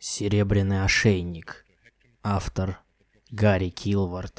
Серебряный ошейник. Автор Гарри Килвард.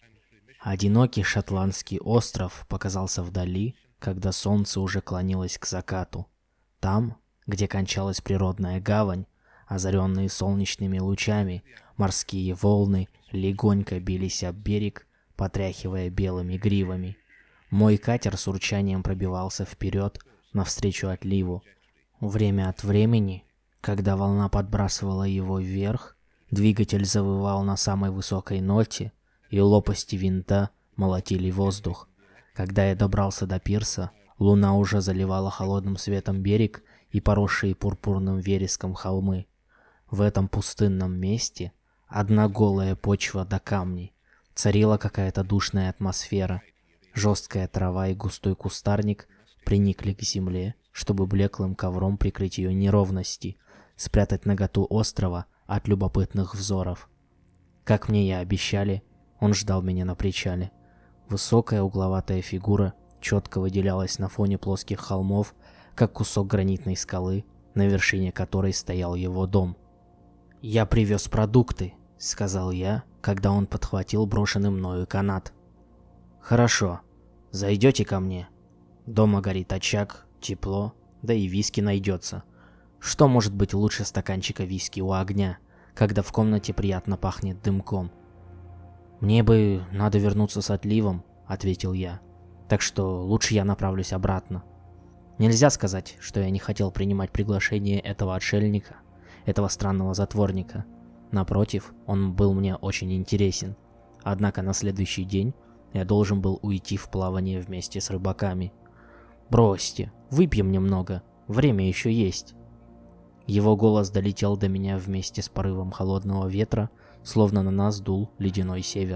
Одинокий шотландский остров показался вдали, когда солнце уже клонилось к закату. Там, где кончалась природная гавань, озаренные солнечными лучами, морские волны легонько бились об берег, потряхивая белыми гривами. Мой катер с урчанием пробивался вперед, навстречу отливу. Время от времени, когда волна подбрасывала его вверх, двигатель завывал на самой высокой ноте, и лопасти винта молотили воздух. Когда я добрался до пирса, луна уже заливала холодным светом берег и поросшие пурпурным вереском холмы. В этом пустынном месте, одна голая почва до камней, царила какая-то душная атмосфера. Жесткая трава и густой кустарник приникли к земле, чтобы блеклым ковром прикрыть ее неровности, спрятать наготу острова от любопытных взоров. Как мне и обещали, он ждал меня на причале. Высокая угловатая фигура четко выделялась на фоне плоских холмов, как кусок гранитной скалы, на вершине которой стоял его дом. «Я привез продукты», — сказал я, когда он подхватил брошенный мною канат. «Хорошо. Зайдете ко мне? Дома горит очаг, тепло, да и виски найдется. Что может быть лучше стаканчика виски у огня, когда в комнате приятно пахнет дымком?» «Мне бы надо вернуться с отливом», — ответил я. «Так что лучше я направлюсь обратно». Нельзя сказать, что я не хотел принимать приглашение этого отшельника, этого странного затворника. Напротив, он был мне очень интересен. Однако на следующий день я должен был уйти в плавание вместе с рыбаками. «Бросьте, выпьем немного, время еще есть». Его голос долетел до меня вместе с порывом холодного ветра, словно на нас дул ледяной север.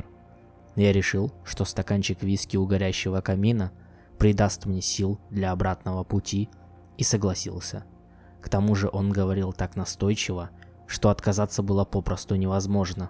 Я решил, что стаканчик виски у горящего камина придаст мне сил для обратного пути, и согласился. К тому же он говорил так настойчиво, что отказаться было попросту невозможно.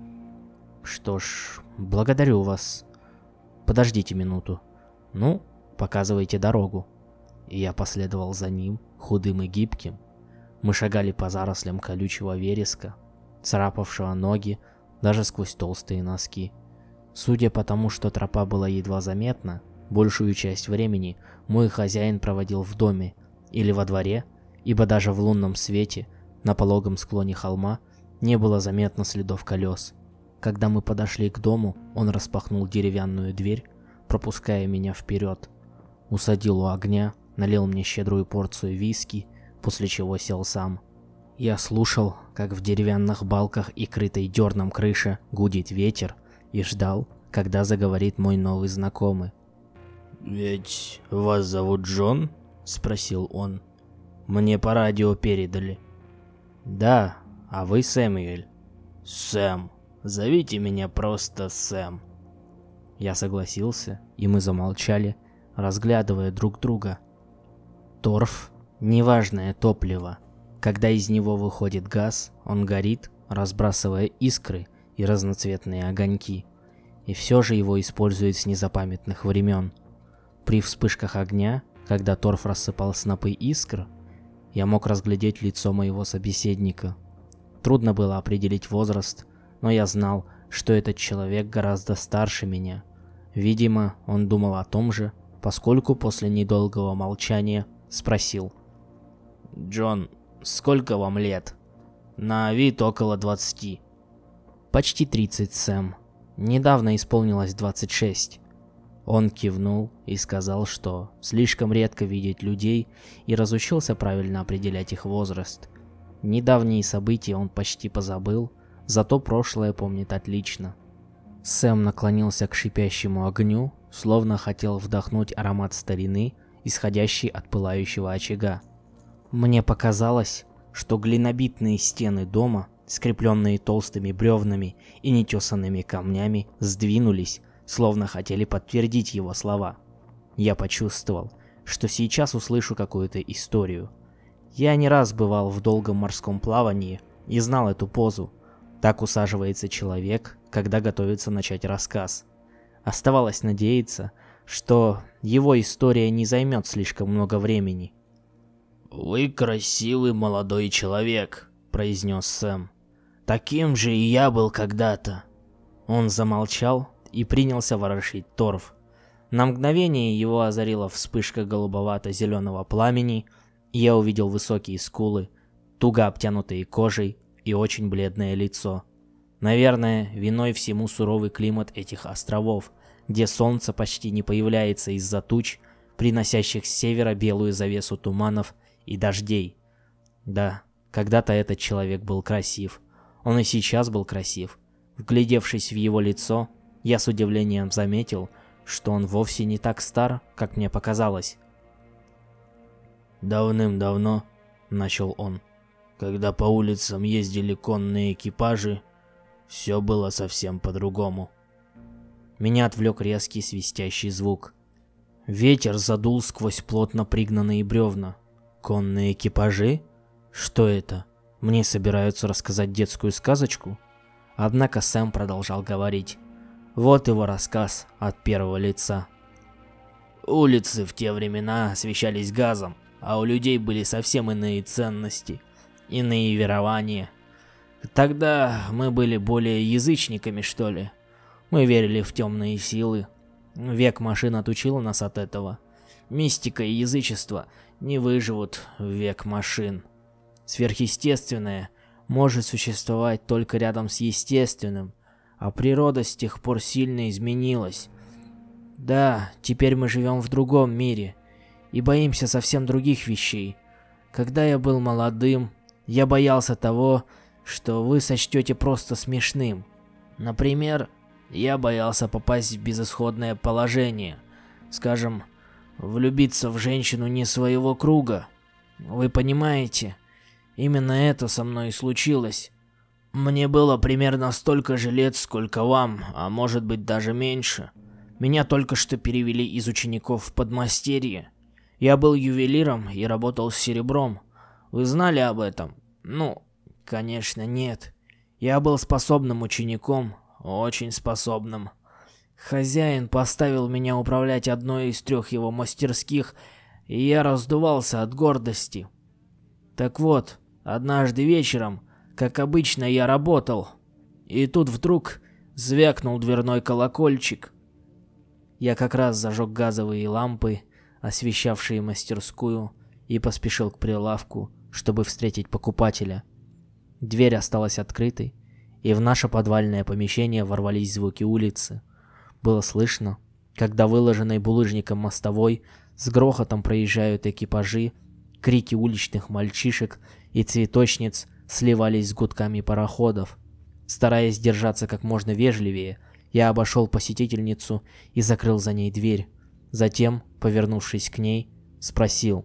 «Что ж, благодарю вас. Подождите минуту. Ну, показывайте дорогу». И я последовал за ним, худым и гибким. Мы шагали по зарослям колючего вереска, царапавшего ноги даже сквозь толстые носки. Судя по тому, что тропа была едва заметна, большую часть времени мой хозяин проводил в доме или во дворе, ибо даже в лунном свете на пологом склоне холма не было заметно следов колес. Когда мы подошли к дому, он распахнул деревянную дверь, пропуская меня вперед. Усадил у огня, налил мне щедрую порцию виски, после чего сел сам. Я слушал, как в деревянных балках и крытой дерном крыше гудит ветер, и ждал, когда заговорит мой новый знакомый. «Ведь вас зовут Джон?» — спросил он. «Мне по радио передали». «Да, а вы Сэмюэль?» «Сэм. Зовите меня просто Сэм». Я согласился, и мы замолчали, разглядывая друг друга. Торф — неважное топливо. Когда из него выходит газ, он горит, разбрасывая искры и разноцветные огоньки. И все же его используют с незапамятных времен. При вспышках огня, когда торф рассыпал снопы искр, я мог разглядеть лицо моего собеседника. Трудно было определить возраст, но я знал, что этот человек гораздо старше меня. Видимо, он думал о том же, поскольку после недолгого молчания спросил. «Джон, сколько вам лет?» «На вид около 20. «Почти 30, Сэм. Недавно исполнилось 26. Он кивнул и сказал, что слишком редко видит людей и разучился правильно определять их возраст. Недавние события он почти позабыл, зато прошлое помнит отлично. Сэм наклонился к шипящему огню, словно хотел вдохнуть аромат старины, исходящий от пылающего очага. Мне показалось, что глинобитные стены дома, скрепленные толстыми бревнами и нетесанными камнями, сдвинулись, словно хотели подтвердить его слова. Я почувствовал, что сейчас услышу какую-то историю. Я не раз бывал в долгом морском плавании и знал эту позу. Так усаживается человек, когда готовится начать рассказ. Оставалось надеяться, что его история не займет слишком много времени. «Вы красивый молодой человек», произнес Сэм. «Таким же и я был когда-то». Он замолчал и принялся ворошить торф. На мгновение его озарила вспышка голубовато-зеленого пламени, и я увидел высокие скулы, туго обтянутые кожей и очень бледное лицо. Наверное, виной всему суровый климат этих островов, где солнце почти не появляется из-за туч, приносящих с севера белую завесу туманов и дождей. Да, когда-то этот человек был красив. Он и сейчас был красив. Вглядевшись в его лицо, я с удивлением заметил, что он вовсе не так стар, как мне показалось. «Давным-давно», — начал он, — «когда по улицам ездили конные экипажи, все было совсем по-другому». Меня отвлек резкий свистящий звук. Ветер задул сквозь плотно пригнанные бревна. Конные экипажи? Что это? Мне собираются рассказать детскую сказочку? Однако Сэм продолжал говорить. Вот его рассказ от первого лица. Улицы в те времена освещались газом, а у людей были совсем иные ценности, иные верования. Тогда мы были более язычниками, что ли. Мы верили в темные силы. Век машин отучил нас от этого. Мистика и язычество не выживут в век машин. Сверхъестественное может существовать только рядом с естественным, а природа с тех пор сильно изменилась. Да, теперь мы живем в другом мире и боимся совсем других вещей. Когда я был молодым, я боялся того, что вы сочтете просто смешным. Например, я боялся попасть в безысходное положение. Скажем, влюбиться в женщину не своего круга. Вы понимаете? Именно это со мной и случилось. Мне было примерно столько же лет, сколько вам, а может быть даже меньше. Меня только что перевели из учеников в подмастерье. Я был ювелиром и работал с серебром. Вы знали об этом? Ну, конечно, нет. Я был способным учеником, очень способным. Хозяин поставил меня управлять одной из 3 его мастерских, и я раздувался от гордости. Так вот, однажды вечером, как обычно, я работал, и тут вдруг звякнул дверной колокольчик. Я как раз зажег газовые лампы, освещавшие мастерскую, и поспешил к прилавку, чтобы встретить покупателя. Дверь осталась открытой, и в наше подвальное помещение ворвались звуки улицы. Было слышно, когда выложенной булыжником мостовой с грохотом проезжают экипажи, крики уличных мальчишек и цветочниц сливались с гудками пароходов. Стараясь держаться как можно вежливее, я обошел посетительницу и закрыл за ней дверь. Затем, повернувшись к ней, спросил: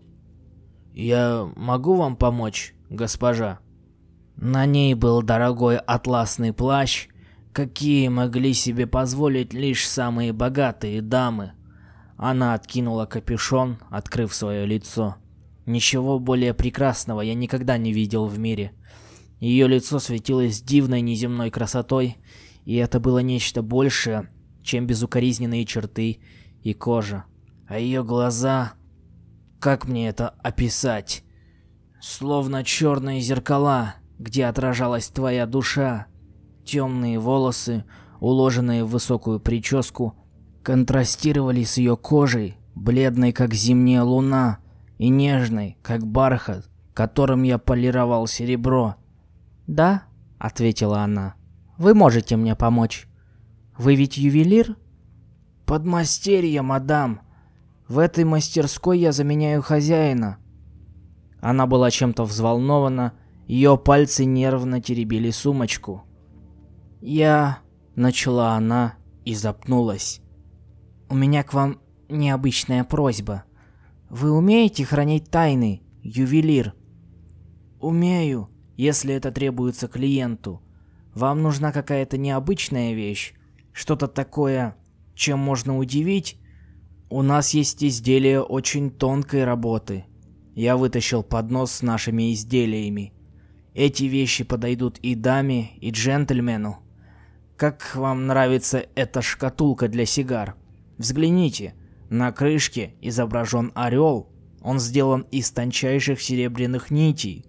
«Я могу вам помочь, госпожа?» На ней был дорогой атласный плащ, какие могли себе позволить лишь самые богатые дамы. Она откинула капюшон, открыв свое лицо. Ничего более прекрасного я никогда не видел в мире. Ее лицо светилось дивной неземной красотой, и это было нечто большее, чем безукоризненные черты и кожа. А ее глаза... Как мне это описать? Словно черные зеркала, где отражалась твоя душа. Темные волосы, уложенные в высокую прическу, контрастировали с ее кожей, бледной как зимняя луна и нежной, как бархат, которым я полировал серебро. «Да», — ответила она, — «вы можете мне помочь. Вы ведь ювелир?» «Подмастерье, мадам. В этой мастерской я заменяю хозяина». Она была чем-то взволнована, ее пальцы нервно теребили сумочку. Начала она и запнулась. «У меня к вам необычная просьба. Вы умеете хранить тайны, ювелир?» «Умею, если это требуется клиенту. Вам нужна какая-то необычная вещь, что-то такое, чем можно удивить? У нас есть изделия очень тонкой работы». Я вытащил поднос с нашими изделиями. «Эти вещи подойдут и даме, и джентльмену. Как вам нравится эта шкатулка для сигар? Взгляните, на крышке изображен орел. Он сделан из тончайших серебряных нитей.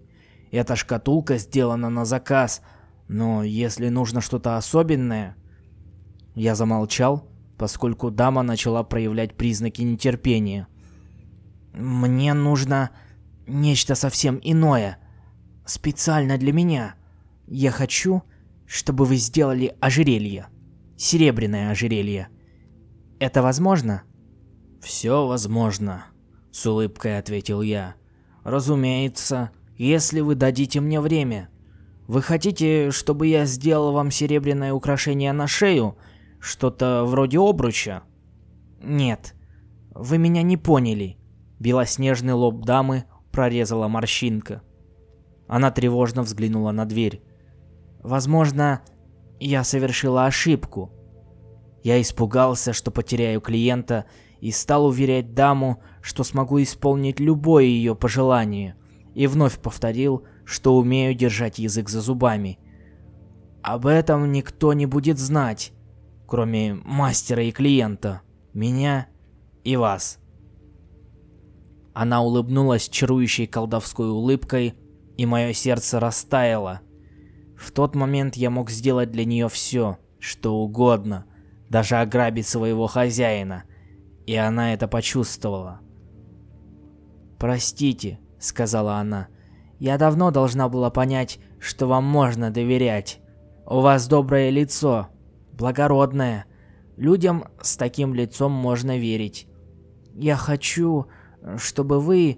Эта шкатулка сделана на заказ, но если нужно что-то особенное...» Я замолчал, поскольку дама начала проявлять признаки нетерпения. «Мне нужно нечто совсем иное, специально для меня. Я хочу, чтобы вы сделали ожерелье, серебряное ожерелье. Это возможно?» «Все возможно», — с улыбкой ответил я. «Разумеется, если вы дадите мне время. Вы хотите, чтобы я сделал вам серебряное украшение на шею? Что-то вроде обруча?» «Нет, вы меня не поняли». Белоснежный лоб дамы прорезала морщинка. Она тревожно взглянула на дверь. «Возможно, я совершила ошибку». Я испугался, что потеряю клиента, и стал уверять даму, что смогу исполнить любое ее пожелание, и вновь повторил, что умею держать язык за зубами. «Об этом никто не будет знать, кроме мастера и клиента, меня и вас». Она улыбнулась чарующей колдовской улыбкой, и мое сердце растаяло. В тот момент я мог сделать для нее все, что угодно, даже ограбить своего хозяина, и она это почувствовала. «Простите», — сказала она, — «я давно должна была понять, что вам можно доверять. У вас доброе лицо, благородное. Людям с таким лицом можно верить. Я хочу, чтобы вы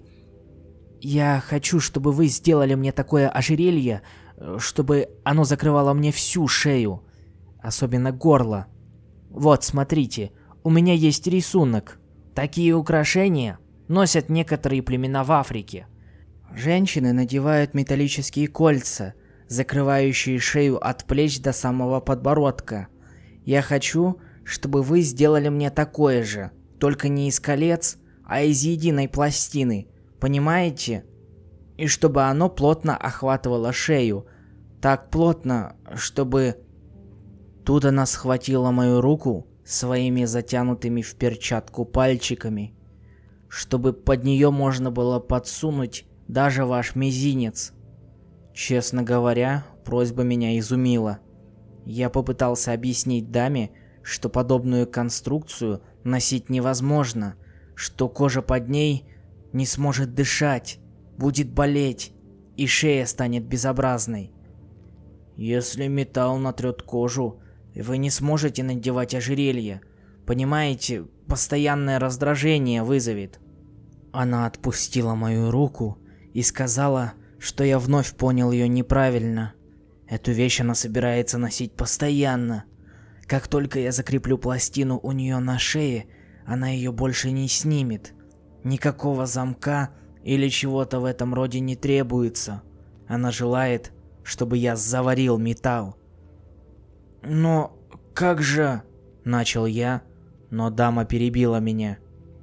сделали мне такое ожерелье, чтобы оно закрывало мне всю шею, особенно горло. Вот, смотрите, у меня есть рисунок. Такие украшения носят некоторые племена в Африке. Женщины надевают металлические кольца, закрывающие шею от плеч до самого подбородка. Я хочу, чтобы вы сделали мне такое же, только не из колец, а из единой пластины, понимаете? И чтобы оно плотно охватывало шею, так плотно, чтобы...» Тут она схватила мою руку своими затянутыми в перчатку пальчиками, чтобы под нее можно было подсунуть даже ваш мизинец. Честно говоря, просьба меня изумила. Я попытался объяснить даме, что подобную конструкцию носить невозможно, что кожа под ней не сможет дышать, будет болеть, и шея станет безобразной. «Если металл натрет кожу, вы не сможете надевать ожерелье. Понимаете, постоянное раздражение вызовет». Она отпустила мою руку и сказала, что я вновь понял ее неправильно. Эту вещь она собирается носить постоянно. Как только я закреплю пластину у нее на шее, она ее больше не снимет. Никакого замка или чего-то в этом роде не требуется. Она желает, чтобы я заварил металл. «Но как же...» — начал я, но дама перебила меня.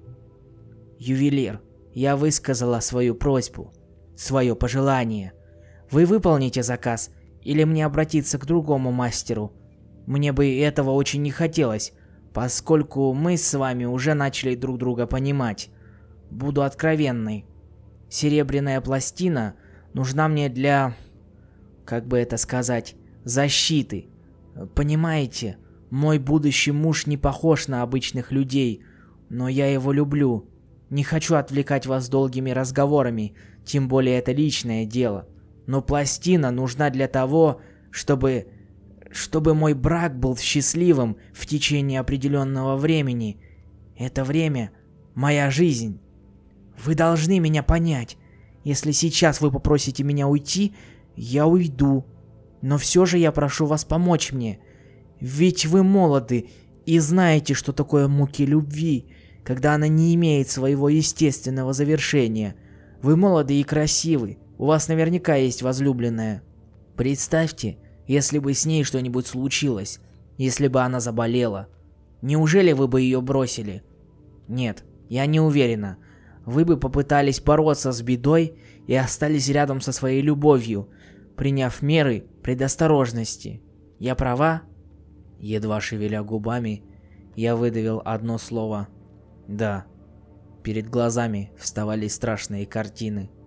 «Ювелир, я высказала свою просьбу, свое пожелание. Вы выполните заказ или мне обратиться к другому мастеру? Мне бы этого очень не хотелось, поскольку мы с вами уже начали друг друга понимать. Буду откровенной. Серебряная пластина нужна мне для... как бы это сказать... защиты. Понимаете, мой будущий муж не похож на обычных людей, но я его люблю. Не хочу отвлекать вас долгими разговорами, тем более это личное дело. Но пластина нужна для того, чтобы мой брак был счастливым в течение определенного времени. Это время – моя жизнь. Вы должны меня понять. Если сейчас вы попросите меня уйти, я уйду. Но все же я прошу вас помочь мне. Ведь вы молоды и знаете, что такое муки любви, когда она не имеет своего естественного завершения. Вы молоды и красивы. У вас наверняка есть возлюбленная. Представьте, если бы с ней что-нибудь случилось, если бы она заболела. Неужели вы бы ее бросили? Нет, я не уверена. Вы бы попытались бороться с бедой и остались рядом со своей любовью, приняв меры предосторожности. Я права?» Едва шевеля губами, я выдавил одно слово «да». Перед глазами вставали страшные картины.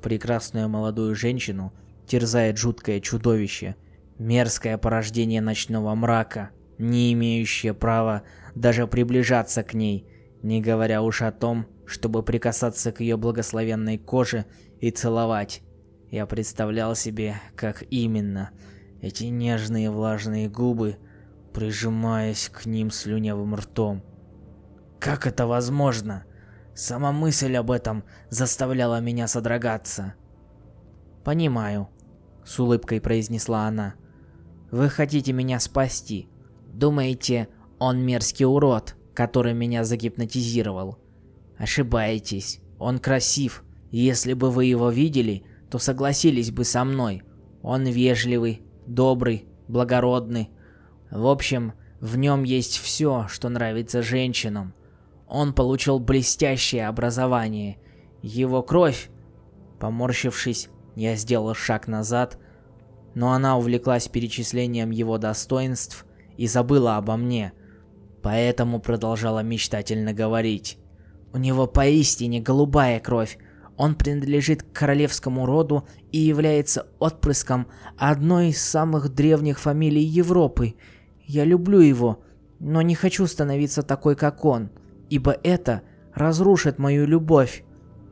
Прекрасную молодую женщину терзает жуткое чудовище, мерзкое порождение ночного мрака, не имеющее права даже приближаться к ней, не говоря уж о том, чтобы прикасаться к ее благословенной коже и целовать. Я представлял себе, как именно эти нежные влажные губы, прижимаясь к ним слюнявым ртом. Как это возможно? Сама мысль об этом заставляла меня содрогаться. «Понимаю», — с улыбкой произнесла она. «Вы хотите меня спасти. Думаете, он мерзкий урод, который меня загипнотизировал? Ошибаетесь. Он красив. Если бы вы его видели, то согласились бы со мной. Он вежливый, добрый, благородный. В общем, в нем есть все, что нравится женщинам. Он получил блестящее образование. Его кровь...» Поморщившись, я сделал шаг назад, но она увлеклась перечислением его достоинств и забыла обо мне, поэтому продолжала мечтательно говорить. «У него поистине голубая кровь. Он принадлежит к королевскому роду и является отпрыском одной из самых древних фамилий Европы. Я люблю его, но не хочу становиться такой, как он, ибо это разрушит мою любовь».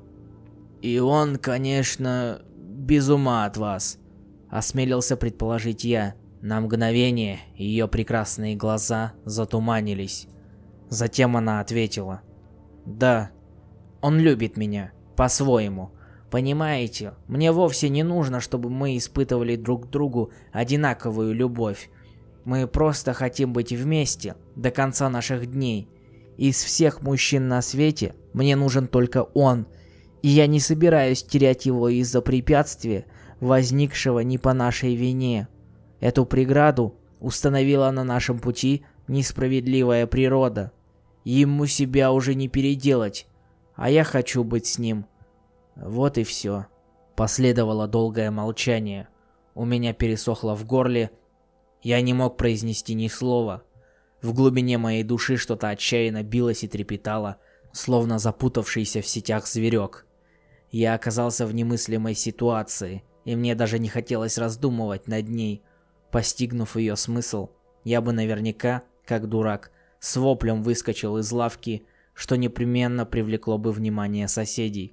«И он, конечно, без ума от вас», — осмелился предположить я. На мгновение ее прекрасные глаза затуманились. Затем она ответила: «Да, он любит меня, по-своему. Понимаете, мне вовсе не нужно, чтобы мы испытывали друг к другу одинаковую любовь. Мы просто хотим быть вместе до конца наших дней. Из всех мужчин на свете мне нужен только он, и я не собираюсь терять его из-за препятствия, возникшего не по нашей вине. Эту преграду установила на нашем пути несправедливая природа. Ему себя уже не переделать, а я хочу быть с ним. Вот и все». Последовало долгое молчание. У меня пересохло в горле. Я не мог произнести ни слова. В глубине моей души что-то отчаянно билось и трепетало, словно запутавшийся в сетях зверек. Я оказался в немыслимой ситуации, и мне даже не хотелось раздумывать над ней. Постигнув ее смысл, я бы наверняка, как дурак, с воплем выскочил из лавки, что непременно привлекло бы внимание соседей.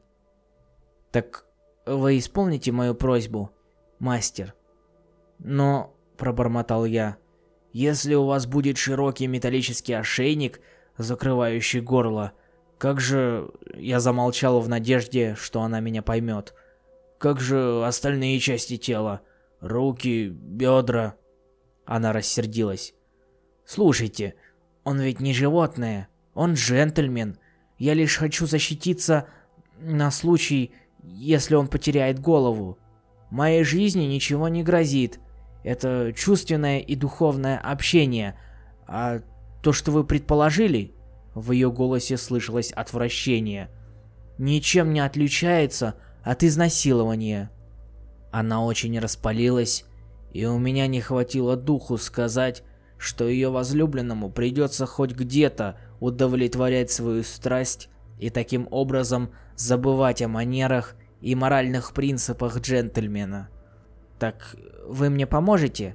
«Так вы исполните мою просьбу, мастер?» «Но...» — пробормотал я. «Если у вас будет широкий металлический ошейник, закрывающий горло, как же...» Я замолчал в надежде, что она меня поймет. «Как же остальные части тела? Руки, бедра...» Она рассердилась. «Слушайте, он ведь не животное, он джентльмен. Я лишь хочу защититься на случай, если он потеряет голову. Моей жизни ничего не грозит. Это чувственное и духовное общение. А то, что вы предположили...» В ее голосе слышалось отвращение. «Ничем не отличается от изнасилования». Она очень распалилась, и у меня не хватило духу сказать, что ее возлюбленному придется хоть где-то удовлетворять свою страсть и таким образом забывать о манерах и моральных принципах джентльмена. «Так вы мне поможете?»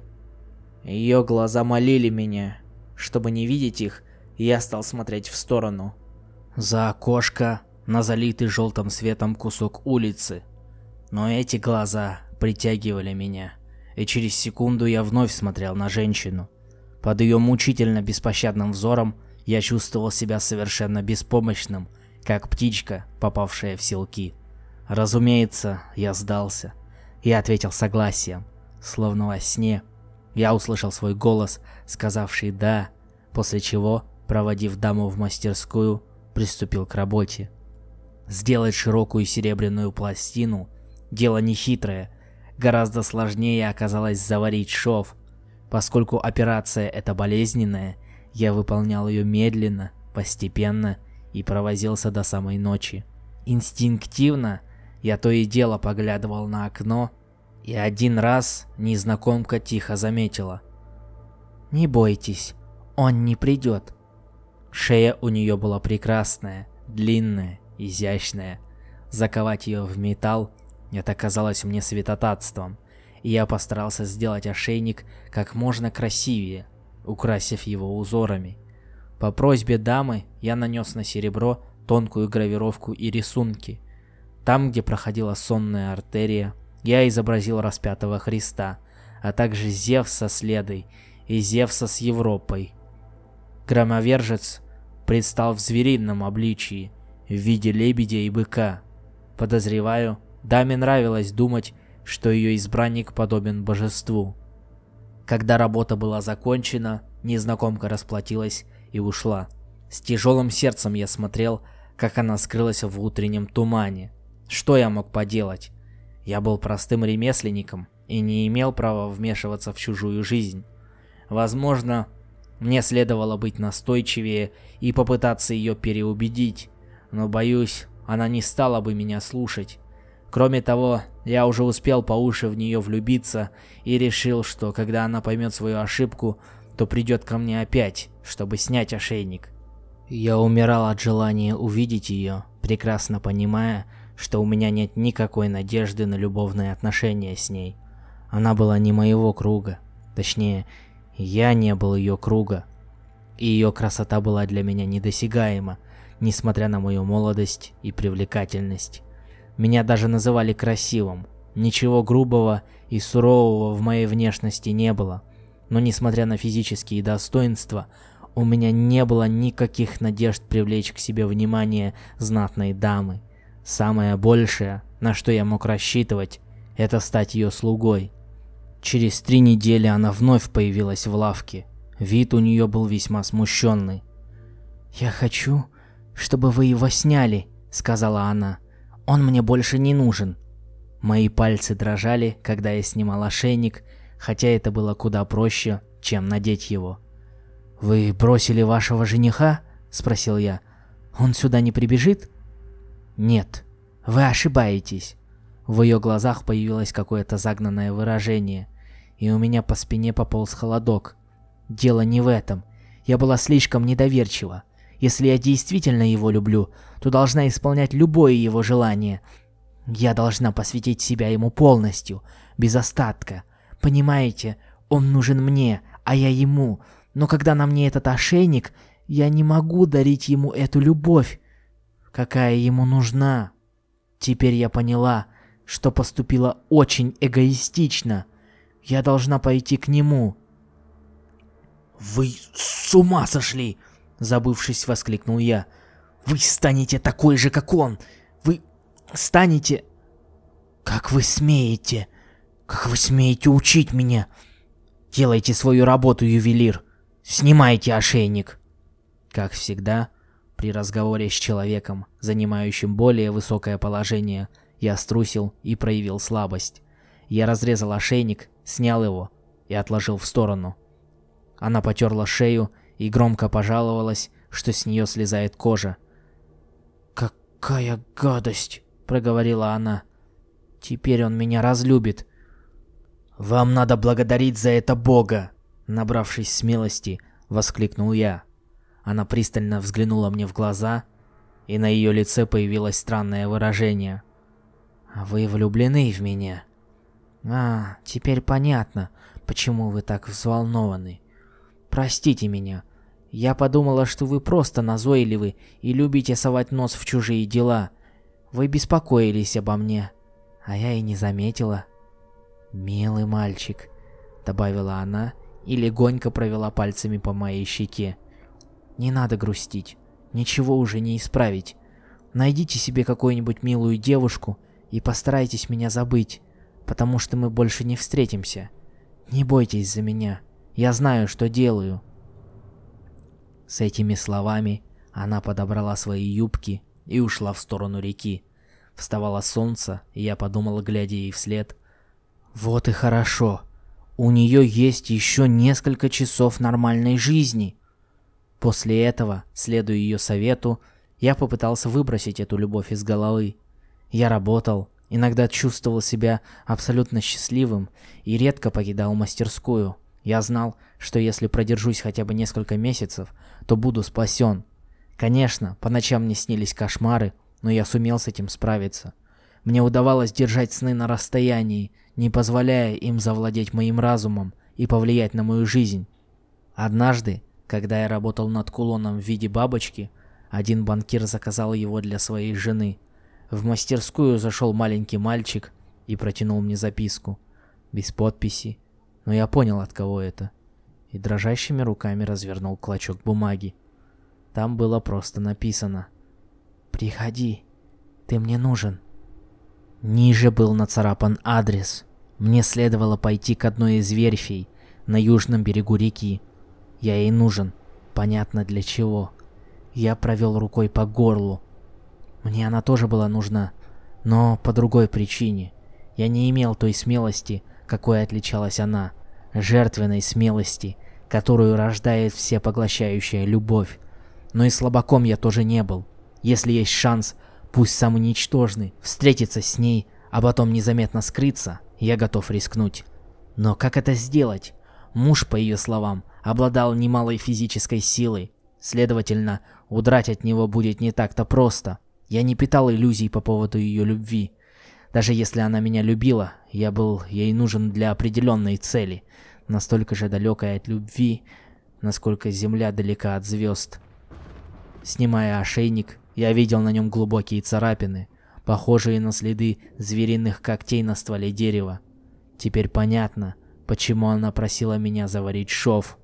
Ее глаза молили меня. Чтобы не видеть их, я стал смотреть в сторону. За окошко на залитый желтым светом кусок улицы. Но эти глаза притягивали меня, и через секунду я вновь смотрел на женщину. Под ее мучительно беспощадным взором я чувствовал себя совершенно беспомощным, как птичка, попавшая в селки. Разумеется, я сдался. Я ответил согласием. Словно во сне, я услышал свой голос, сказавший «да», после чего, проводив даму в мастерскую, приступил к работе. Сделать широкую серебряную пластину – дело нехитрое. Гораздо сложнее оказалось заварить шов. Поскольку операция эта болезненная, я выполнял ее медленно, постепенно и провозился до самой ночи. Инстинктивно я то и дело поглядывал на окно, и один раз незнакомка тихо заметила: «Не бойтесь, он не придет». Шея у нее была прекрасная, длинная, изящная. Заковать ее в металл Это казалось мне святотатством, и я постарался сделать ошейник как можно красивее, украсив его узорами. По просьбе дамы я нанес на серебро тонкую гравировку и рисунки. Там, где проходила сонная артерия, я изобразил распятого Христа, а также Зевса с Ледой и Зевса с Европой. Громовержец предстал в зверином обличии, в виде лебедя и быка. Подозреваю, даме нравилось думать, что ее избранник подобен божеству. Когда работа была закончена, незнакомка расплатилась и ушла. С тяжелым сердцем я смотрел, как она скрылась в утреннем тумане. Что я мог поделать? Я был простым ремесленником и не имел права вмешиваться в чужую жизнь. Возможно, мне следовало быть настойчивее и попытаться ее переубедить, но, боюсь, она не стала бы меня слушать. Кроме того, я уже успел по уши в нее влюбиться и решил, что когда она поймет свою ошибку, то придет ко мне опять, чтобы снять ошейник. Я умирал от желания увидеть ее, прекрасно понимая, что у меня нет никакой надежды на любовные отношения с ней. Она была не моего круга, точнее, я не был ее круга, и ее красота была для меня недосягаема, несмотря на мою молодость и привлекательность. Меня даже называли красивым. Ничего грубого и сурового в моей внешности не было. Но несмотря на физические достоинства, у меня не было никаких надежд привлечь к себе внимание знатной дамы. Самое большее, на что я мог рассчитывать, это стать ее слугой. Через 3 недели она вновь появилась в лавке. Вид у нее был весьма смущенный. «Я хочу, чтобы вы его сняли», — сказала она. «Он мне больше не нужен». Мои пальцы дрожали, когда я снимал ошейник, хотя это было куда проще, чем надеть его. «Вы бросили вашего жениха?» — спросил я. «Он сюда не прибежит?» «Нет, вы ошибаетесь». В ее глазах появилось какое-то загнанное выражение, и у меня по спине пополз холодок. Дело не в этом. Я была слишком недоверчива. Если я действительно его люблю, то должна исполнять любое его желание. Я должна посвятить себя ему полностью, без остатка. Понимаете, он нужен мне, а я ему. Но когда на мне этот ошейник, я не могу дарить ему эту любовь, какая ему нужна. Теперь я поняла, что поступила очень эгоистично. Я должна пойти к нему. «Вы с ума сошли!» — забывшись, воскликнул я. «Вы станете такой же, как он! Вы станете...» «Как вы смеете? Как вы смеете учить меня? Делайте свою работу, ювелир! Снимайте ошейник!» Как всегда, при разговоре с человеком, занимающим более высокое положение, я струсил и проявил слабость. Я разрезал ошейник, снял его и отложил в сторону. Она потерла шею и громко пожаловалась, что с нее слезает кожа. «Какая гадость!» — проговорила она. «Теперь он меня разлюбит». «Вам надо благодарить за это Бога!» — набравшись смелости, воскликнул я. Она пристально взглянула мне в глаза, и на ее лице появилось странное выражение. «Вы влюблены в меня?» Теперь понятно, почему вы так взволнованы. Простите меня. Я подумала, что вы просто назойливы и любите совать нос в чужие дела. Вы беспокоились обо мне, а я и не заметила». «Милый мальчик», — добавила она и легонько провела пальцами по моей щеке. «Не надо грустить, ничего уже не исправить. Найдите себе какую-нибудь милую девушку и постарайтесь меня забыть, потому что мы больше не встретимся. Не бойтесь за меня, я знаю, что делаю». С этими словами она подобрала свои юбки и ушла в сторону реки. Вставало солнце, и я подумал, глядя ей вслед: «Вот и хорошо. У нее есть еще несколько часов нормальной жизни». После этого, следуя ее совету, я попытался выбросить эту любовь из головы. Я работал, иногда чувствовал себя абсолютно счастливым и редко покидал мастерскую. Я знал, что если продержусь хотя бы несколько месяцев, то буду спасен. Конечно, по ночам мне снились кошмары, но я сумел с этим справиться. Мне удавалось держать сны на расстоянии, не позволяя им завладеть моим разумом и повлиять на мою жизнь. Однажды, когда я работал над кулоном в виде бабочки, один банкир заказал его для своей жены. В мастерскую зашел маленький мальчик и протянул мне записку, без подписи, но я понял, от кого это, и дрожащими руками развернул клочок бумаги. Там было просто написано: «Приходи, ты мне нужен». Ниже был нацарапан адрес. Мне следовало пойти к одной из верфей на южном берегу реки. Я ей нужен, понятно для чего. Я провел рукой по горлу. Мне она тоже была нужна, но по другой причине. Я не имел той смелости, какой отличалась она, жертвенной смелости, которую рождает всепоглощающая любовь. Но и слабаком я тоже не был. Если есть шанс, пусть самый ничтожный, встретиться с ней, а потом незаметно скрыться, я готов рискнуть. Но как это сделать? Муж, по ее словам, обладал немалой физической силой. Следовательно, удрать от него будет не так-то просто. Я не питал иллюзий по поводу ее любви. Даже если она меня любила, я был ей нужен для определенной цели, настолько же далекой от любви, насколько Земля далека от звезд. Снимая ошейник, я видел на нем глубокие царапины, похожие на следы звериных когтей на стволе дерева. Теперь понятно, почему она просила меня заварить шов.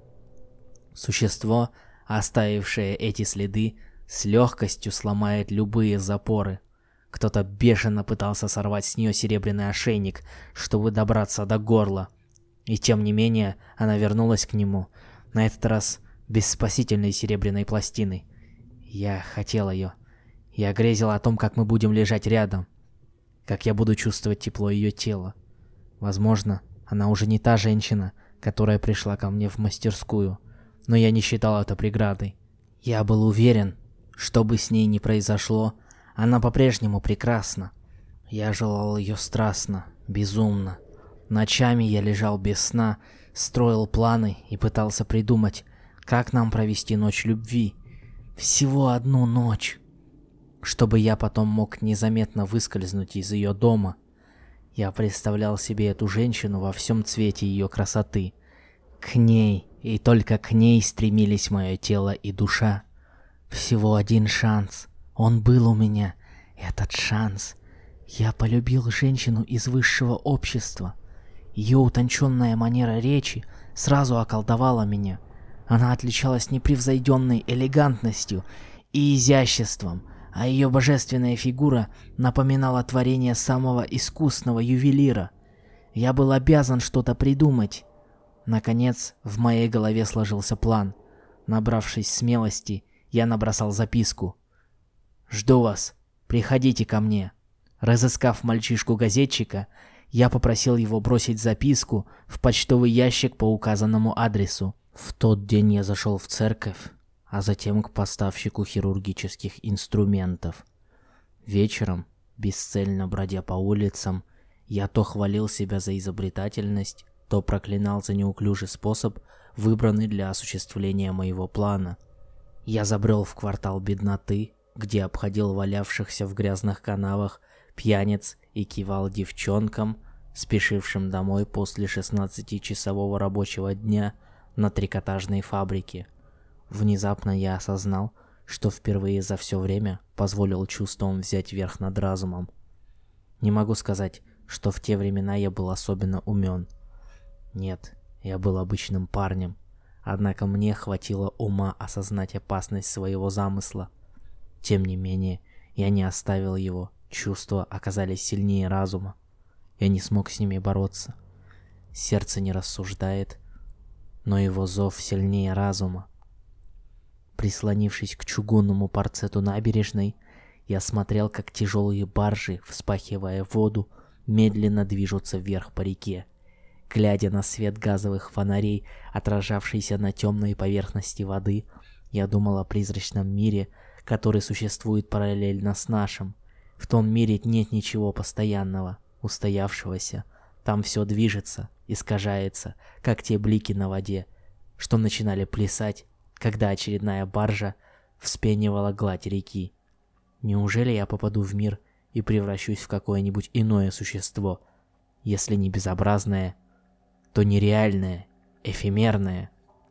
Существо, оставившее эти следы, с легкостью сломает любые запоры. Кто-то бешено пытался сорвать с нее серебряный ошейник, чтобы добраться до горла. И тем не менее, она вернулась к нему, на этот раз без спасительной серебряной пластины. Я хотел ее. Я грезил о том, как мы будем лежать рядом, как я буду чувствовать тепло ее тела. Возможно, она уже не та женщина, которая пришла ко мне в мастерскую, но я не считал это преградой. Я был уверен, что бы с ней ни произошло, она по-прежнему прекрасна. Я желал ее страстно, безумно. Ночами я лежал без сна, строил планы и пытался придумать, как нам провести ночь любви. Всего одну ночь. Чтобы я потом мог незаметно выскользнуть из ее дома. Я представлял себе эту женщину во всем цвете ее красоты. К ней, и только к ней стремились мое тело и душа. Всего один шанс. Он был у меня. Этот шанс. Я полюбил женщину из высшего общества. Ее утонченная манера речи сразу околдовала меня. Она отличалась непревзойденной элегантностью и изяществом, а ее божественная фигура напоминала творение самого искусного ювелира. Я был обязан что-то придумать. Наконец, в моей голове сложился план. Набравшись смелости, я набросал записку. «Жду вас. Приходите ко мне». Разыскав мальчишку-газетчика, я попросил его бросить записку в почтовый ящик по указанному адресу. В тот день я зашел в церковь, а затем к поставщику хирургических инструментов. Вечером, бесцельно бродя по улицам, я то хвалил себя за изобретательность, то проклинал за неуклюжий способ, выбранный для осуществления моего плана. Я забрел в квартал бедноты, где обходил валявшихся в грязных канавах пьяниц и кивал девчонкам, спешившим домой после 16-часового рабочего дня на трикотажной фабрике. Внезапно я осознал, что впервые за все время позволил чувствам взять верх над разумом. Не могу сказать, что в те времена я был особенно умен. Нет, я был обычным парнем, однако мне хватило ума осознать опасность своего замысла. Тем не менее, я не оставил его, чувства оказались сильнее разума. Я не смог с ними бороться. Сердце не рассуждает, но его зов сильнее разума. Прислонившись к чугунному парцету набережной, я смотрел, как тяжелые баржи, вспахивая воду, медленно движутся вверх по реке. Глядя на свет газовых фонарей, отражавшийся на темной поверхности воды, я думал о призрачном мире, который существует параллельно с нашим. В том мире нет ничего постоянного, устоявшегося. Там все движется, искажается, как те блики на воде, что начинали плясать, когда очередная баржа вспенивала гладь реки. Неужели я попаду в мир, и превращусь в какое-нибудь иное существо, если не безобразное, то нереальное, эфемерное.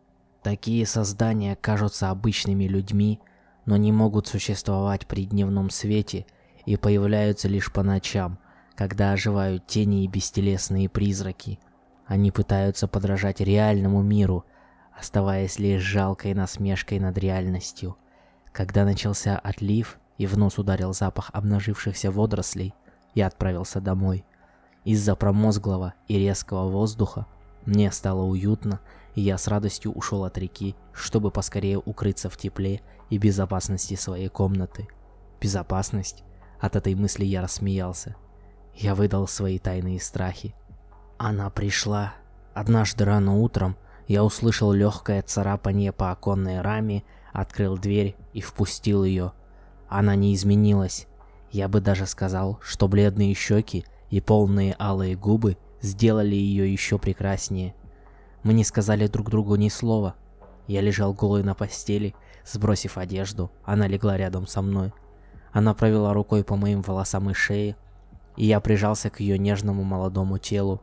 Такие создания кажутся обычными людьми, но не могут существовать при дневном свете и появляются лишь по ночам, когда оживают тени и бестелесные призраки. Они пытаются подражать реальному миру, оставаясь лишь жалкой насмешкой над реальностью. Когда начался отлив и в нос ударил запах обнажившихся водорослей, я отправился домой. Из-за промозглого и резкого воздуха мне стало уютно, и я с радостью ушел от реки, чтобы поскорее укрыться в тепле и безопасности своей комнаты. Безопасность? От этой мысли я рассмеялся. Я выдал свои тайные страхи. Она пришла. Однажды рано утром я услышал легкое царапание по оконной раме, открыл дверь и впустил ее. Она не изменилась. Я бы даже сказал, что бледные щеки и полные алые губы сделали ее еще прекраснее. Мы не сказали друг другу ни слова. Я лежал голый на постели, сбросив одежду. Она легла рядом со мной. Она провела рукой по моим волосам и шее, и я прижался к ее нежному молодому телу.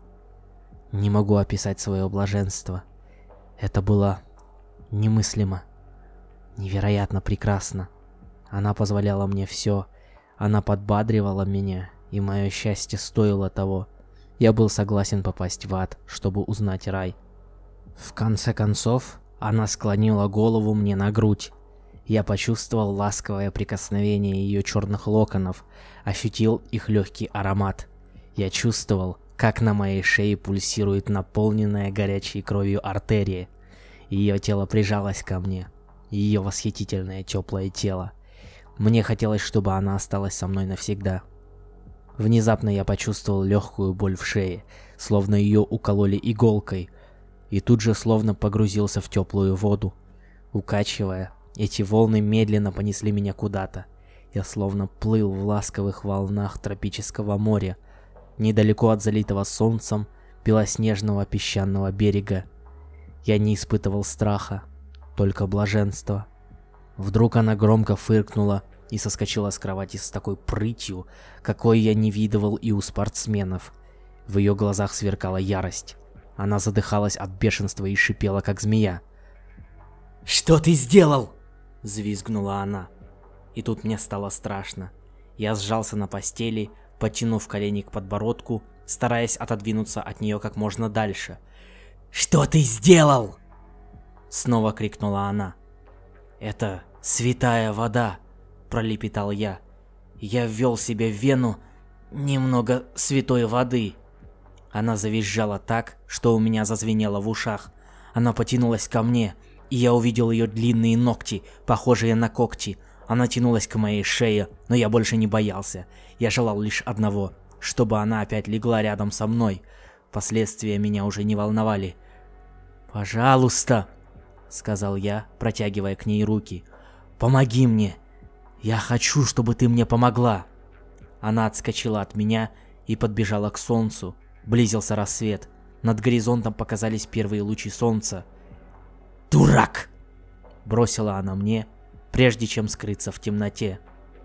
Не могу описать свое блаженство. Это было немыслимо, невероятно прекрасно. Она позволяла мне все. Она подбадривала меня, и мое счастье стоило того. Я был согласен попасть в ад, чтобы узнать рай. В конце концов, она склонила голову мне на грудь. Я почувствовал ласковое прикосновение ее черных локонов, ощутил их легкий аромат. Я чувствовал, как на моей шее пульсирует наполненная горячей кровью артерия. Ее тело прижалось ко мне, ее восхитительное теплое тело. Мне хотелось, чтобы она осталась со мной навсегда. Внезапно я почувствовал легкую боль в шее, словно ее укололи иголкой, и тут же словно погрузился в теплую воду. Укачивая, эти волны медленно понесли меня куда-то. Я словно плыл в ласковых волнах тропического моря, недалеко от залитого солнцем белоснежного песчаного берега. Я не испытывал страха, только блаженство. Вдруг она громко фыркнула и соскочила с кровати с такой прытью, какой я не видывал и у спортсменов. В ее глазах сверкала ярость. Она задыхалась от бешенства и шипела, как змея. «Что ты сделал?» — взвизгнула она. И тут мне стало страшно. Я сжался на постели, подтянув колени к подбородку, стараясь отодвинуться от нее как можно дальше. «Что ты сделал?» — снова крикнула она. «Это святая вода», — пролепетал я. «Я ввел себе в вену немного святой воды». Она завизжала так, что у меня зазвенело в ушах. Она потянулась ко мне, и я увидел ее длинные ногти, похожие на когти. Она тянулась к моей шее, но я больше не боялся. Я желал лишь одного, чтобы она опять легла рядом со мной. Последствия меня уже не волновали. «Пожалуйста», — сказал я, протягивая к ней руки. «Помоги мне. Я хочу, чтобы ты мне помогла». Она отскочила от меня и подбежала к солнцу. Близился рассвет. Над горизонтом показались первые лучи солнца. «Дурак!» — бросила она мне, прежде чем скрыться в темноте.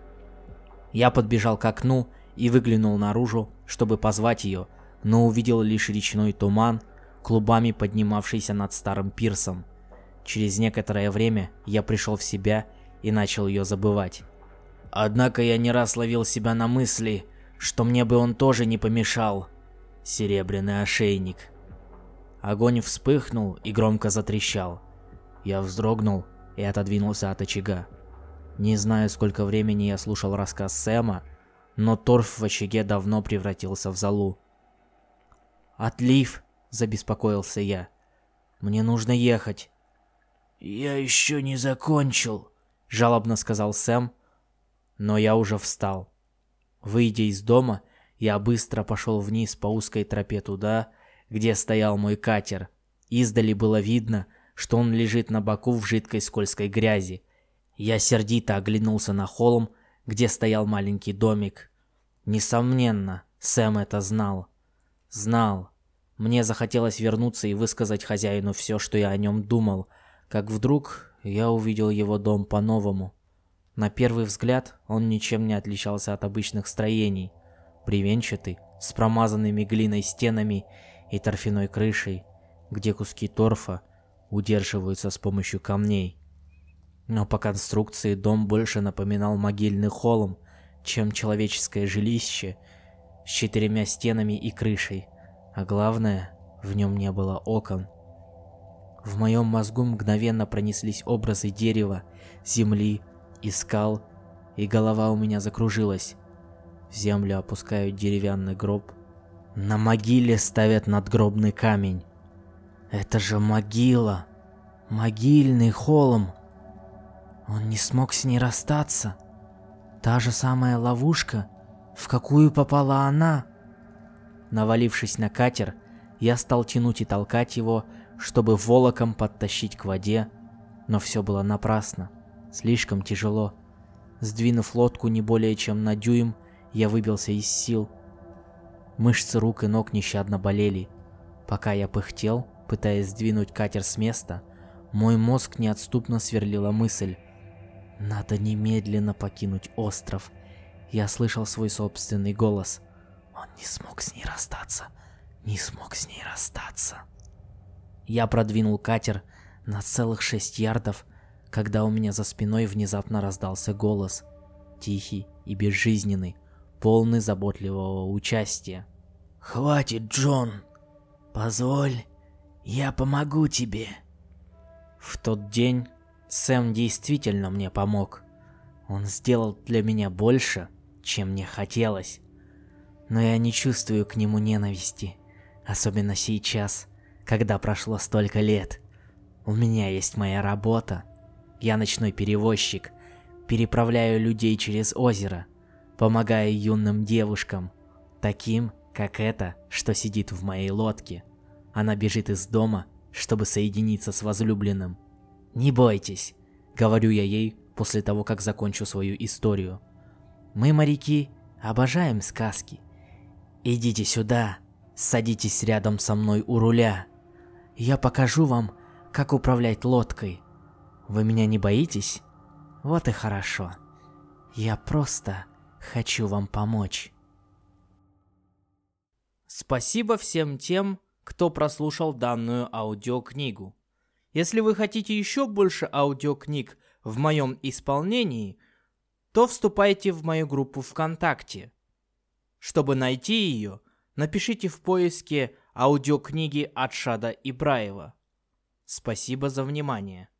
Я подбежал к окну и выглянул наружу, чтобы позвать ее, но увидел лишь речной туман, клубами поднимавшийся над старым пирсом. Через некоторое время я пришел в себя и начал ее забывать. Однако я не раз ловил себя на мысли, что мне бы он тоже не помешал. Серебряный ошейник. Огонь вспыхнул и громко затрещал. Я вздрогнул и отодвинулся от очага. Не знаю, сколько времени я слушал рассказ Сэма, но торф в очаге давно превратился в золу. «Отлив!» — забеспокоился я. «Мне нужно ехать». «Я еще не закончил», — жалобно сказал Сэм, но я уже встал. Выйдя из дома, я быстро пошел вниз по узкой тропе туда, где стоял мой катер. Издали было видно, что он лежит на боку в жидкой скользкой грязи. Я сердито оглянулся на холм, где стоял маленький домик. Несомненно, Сэм это знал. Знал. Мне захотелось вернуться и высказать хозяину все, что я о нем думал, как вдруг я увидел его дом по-новому. На первый взгляд он ничем не отличался от обычных строений. Бревенчатый, с промазанными глиной стенами и торфяной крышей, где куски торфа удерживаются с помощью камней. Но по конструкции дом больше напоминал могильный холм, чем человеческое жилище с 4 стенами и крышей, а главное, в нем не было окон. В моем мозгу мгновенно пронеслись образы дерева, земли и скал, и голова у меня закружилась. В землю опускают деревянный гроб. На могиле ставят надгробный камень. Это же могила, могильный холм. Он не смог с ней расстаться. Та же самая ловушка, в какую попала она. Навалившись на катер, я стал тянуть и толкать его, чтобы волоком подтащить к воде, но все было напрасно, слишком тяжело. Сдвинув лодку не более чем на дюйм, я выбился из сил. Мышцы рук и ног нещадно болели. Пока я пыхтел, пытаясь сдвинуть катер с места, мой мозг неотступно сверлила мысль. Надо немедленно покинуть остров. Я слышал свой собственный голос. Он не смог с ней расстаться. Не смог с ней расстаться. Я продвинул катер на целых 6 ярдов, когда у меня за спиной внезапно раздался голос. Тихий и безжизненный, полный заботливого участия. «Хватит, Джон! Позволь, я помогу тебе!» В тот день Сэм действительно мне помог. Он сделал для меня больше, чем мне хотелось. Но я не чувствую к нему ненависти, особенно сейчас, когда прошло столько лет. У меня есть моя работа. Я ночной перевозчик, переправляю людей через озеро, помогаю юным девушкам, таким, как эта, что сидит в моей лодке. Она бежит из дома, чтобы соединиться с возлюбленным. «Не бойтесь», — говорю я ей после того, как закончу свою историю. «Мы, моряки, обожаем сказки. Идите сюда, садитесь рядом со мной у руля. Я покажу вам, как управлять лодкой. Вы меня не боитесь? Вот и хорошо. Я просто хочу вам помочь». Спасибо всем тем, кто прослушал данную аудиокнигу. Если вы хотите еще больше аудиокниг в моем исполнении, то вступайте в мою группу ВКонтакте. Чтобы найти ее, напишите в поиске аудиокниги от Шада Ибраева. Спасибо за внимание.